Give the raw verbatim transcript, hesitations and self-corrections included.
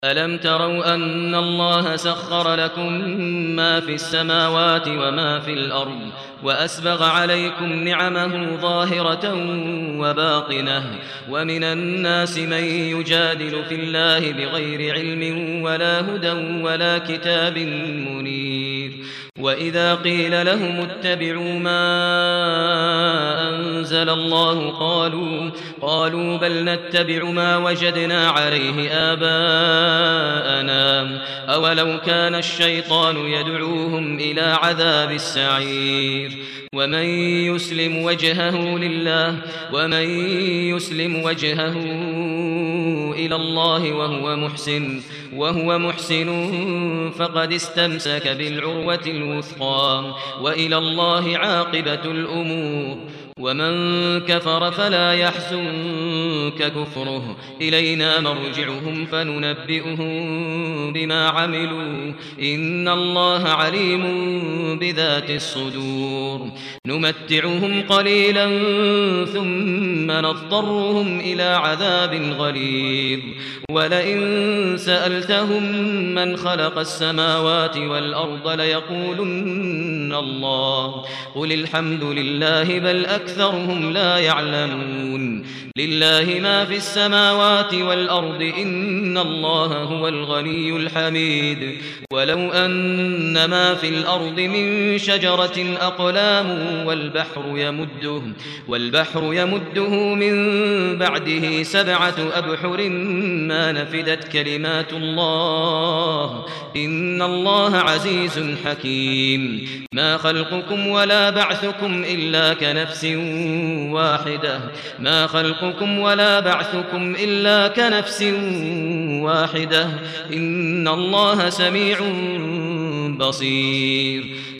ألم تروا أن الله سخر لكم ما في السماوات وما في الأرض وأسبغ عليكم نعمه ظاهرة وباطنة ومن الناس من يجادل في الله بغير علم ولا هدى ولا كتاب منير وإذا قيل لهم اتبعوا ما أنزل الله قالوا قالوا بل نتبع ما وجدنا عليه آباءنا أولو كان الشيطان يدعوهم إلى عذاب السعير ومن يسلم وجهه لله ومن يسلم وجهه إلى الله وهو محسن وهو محسن فقد استمسك بالعروة الوثقى وإلى الله عاقبة الأمور ومن كفر فلا يحزنك كفره إلينا مرجعهم فننبئهم بما عملوا إن الله عليم بذات الصدور نمتعهم قليلا ثم نضطرهم إلى عذاب غليظ ولئن سألتهم من خلق السماوات والأرض ليقولن الله قل الحمد لله بل أكثرهم لا يعلمون لله ما في السماوات والأرض إن الله هو الغني الحميد ولو أن ما في الأرض من شجرة أقلام والبحر يمده والبحر يمده من بعده سبعة أبحر ما نفدت كلمات الله إن الله عزيز حكيم ما خلقكم ولا بعثكم إلا كنفس واحدة ما خلقكم ولا بعثكم إلا كنفس واحدة إن الله سميع بصير